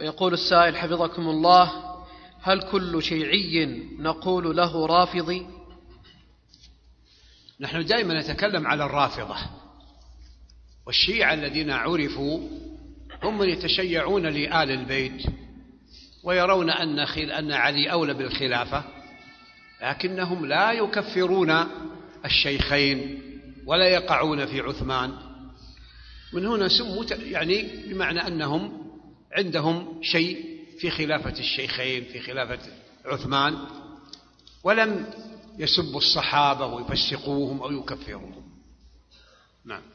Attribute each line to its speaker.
Speaker 1: ويقول السائل حفظكم الله: هل كل شيعي نقول له رافضي؟
Speaker 2: نحن دائما نتكلم على الرافضة، والشيعة الذين عرفوا هم من يتشيعون لآل البيت ويرون أن علي أولى بالخلافة، لكنهم لا يكفرون الشيخين ولا يقعون في عثمان. من هنا سموا يعني بمعنى أنهم عندهم شيء في خلافة الشيخين، في خلافة عثمان، ولم يسبوا الصحابة ويفسقوهم أو يكفروهم. نعم.